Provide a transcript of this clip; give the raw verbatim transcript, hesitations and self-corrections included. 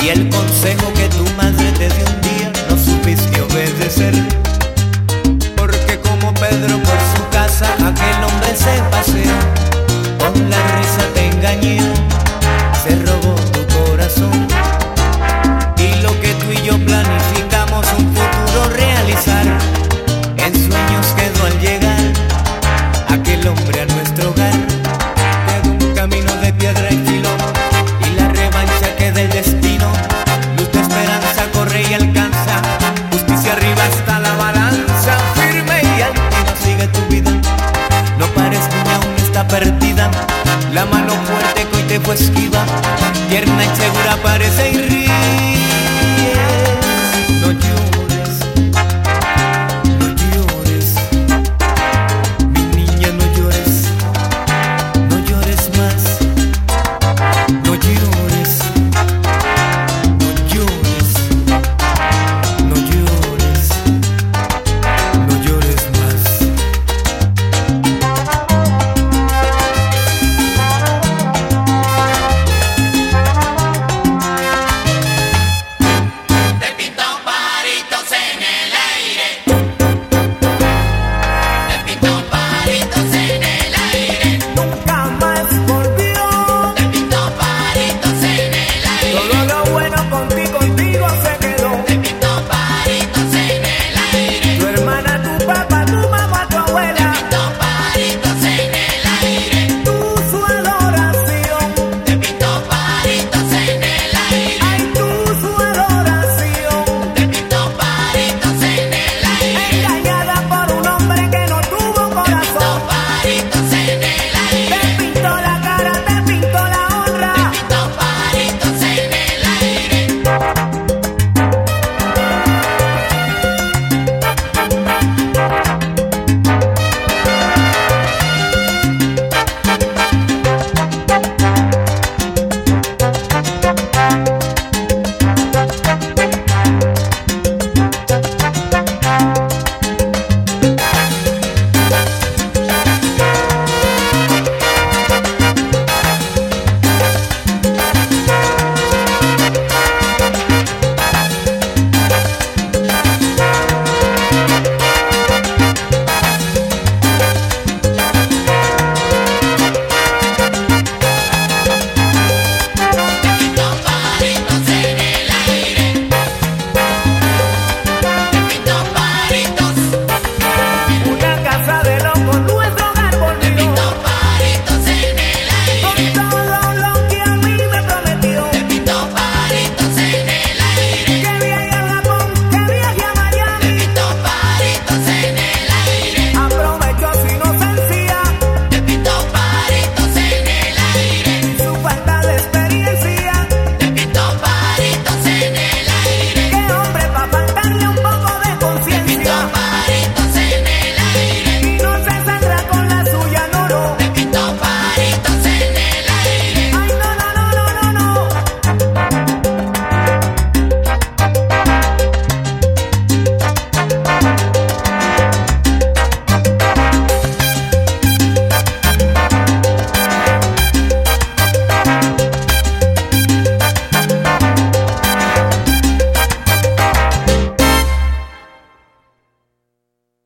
y el consejo que tu madre te dio un día no supiste obedecer. Porque como Pedro por su casa aquel hombre se paseó, con la risa te engañó, se robó tu corazón. Y lo que tú y yo planificamos un futuro realizar, en sueños quedó al llegar aquel hombre a nuestro hogar. Quedó un camino de piedra y filo, y la revancha que del destino. Luz de esperanza corre y alcanza, justicia arriba está la balanza. Firme y altiva sigue tu vida, no pares niña, aún está perdida. La mano fuerte que hoy te fue esquiva, tierna y segura parece ir